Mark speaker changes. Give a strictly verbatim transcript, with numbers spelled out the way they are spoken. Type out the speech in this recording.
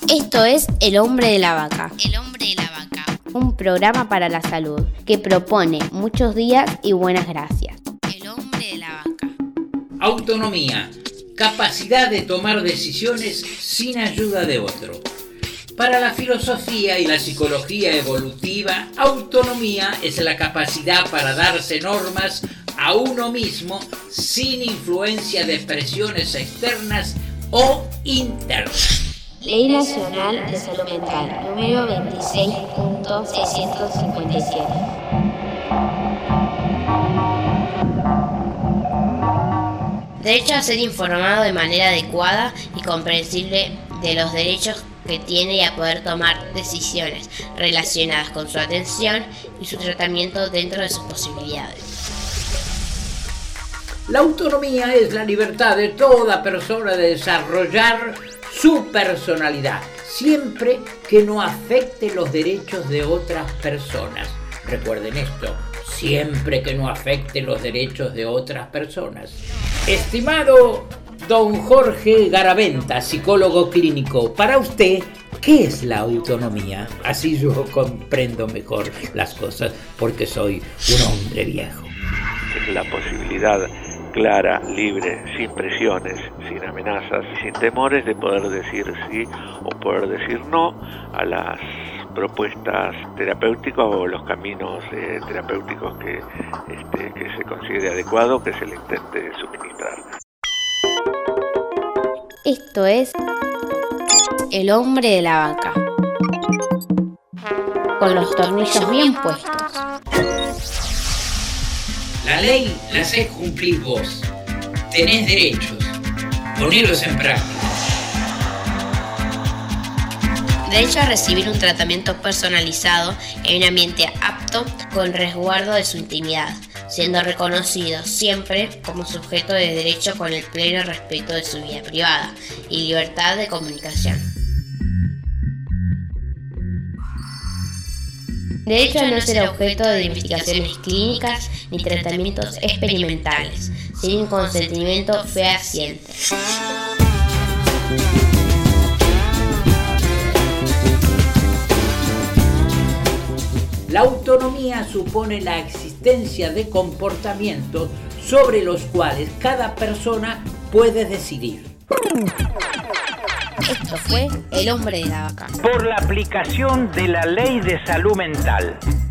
Speaker 1: Esto es El Hombre de la Vaca.
Speaker 2: El Hombre de la Vaca.
Speaker 1: Un programa para la salud que propone muchos días y buenas gracias.
Speaker 2: El Hombre de la Vaca.
Speaker 3: Autonomía. Capacidad de tomar decisiones sin ayuda de otro. Para la filosofía y la psicología evolutiva, autonomía es la capacidad para darse normas a uno mismo sin influencia de presiones externas o internas.
Speaker 1: Ley Nacional de Salud Mental, número veintiséis punto seiscientos cincuenta y siete. Derecho a ser informado de manera adecuada y comprensible de los derechos que tiene y a poder tomar decisiones relacionadas con su atención y su tratamiento dentro de sus posibilidades.
Speaker 3: La autonomía es la libertad de toda persona de desarrollar su personalidad, siempre que no afecte los derechos de otras personas. Recuerden esto, siempre que no afecte los derechos de otras personas. Estimado don Jorge Garaventa, psicólogo clínico, para usted, ¿qué es la autonomía? Así yo comprendo mejor las cosas, porque soy un hombre viejo.
Speaker 4: Es la posibilidad clara, libre, sin presiones, sin amenazas, sin temores de poder decir sí o poder decir no a las propuestas terapéuticas o los caminos eh, terapéuticos que, este, que se considere adecuado que se le intente suministrar.
Speaker 1: Esto es El Hombre de la Vaca, con los tornillos bien puestos.
Speaker 3: La ley la hacés cumplir vos. Tenés derechos. Ponelos en práctica.
Speaker 1: Derecho a recibir un tratamiento personalizado en un ambiente apto con resguardo de su intimidad, siendo reconocido siempre como sujeto de derecho con el pleno respeto de su vida privada y libertad de comunicación. Derecho a no ser objeto de investigaciones clínicas ni tratamientos experimentales, sin consentimiento fehaciente.
Speaker 3: La autonomía supone la existencia de comportamientos sobre los cuales cada persona puede decidir.
Speaker 1: Esto fue El Hombre de la Vaca.
Speaker 5: Por la aplicación de la Ley de Salud Mental.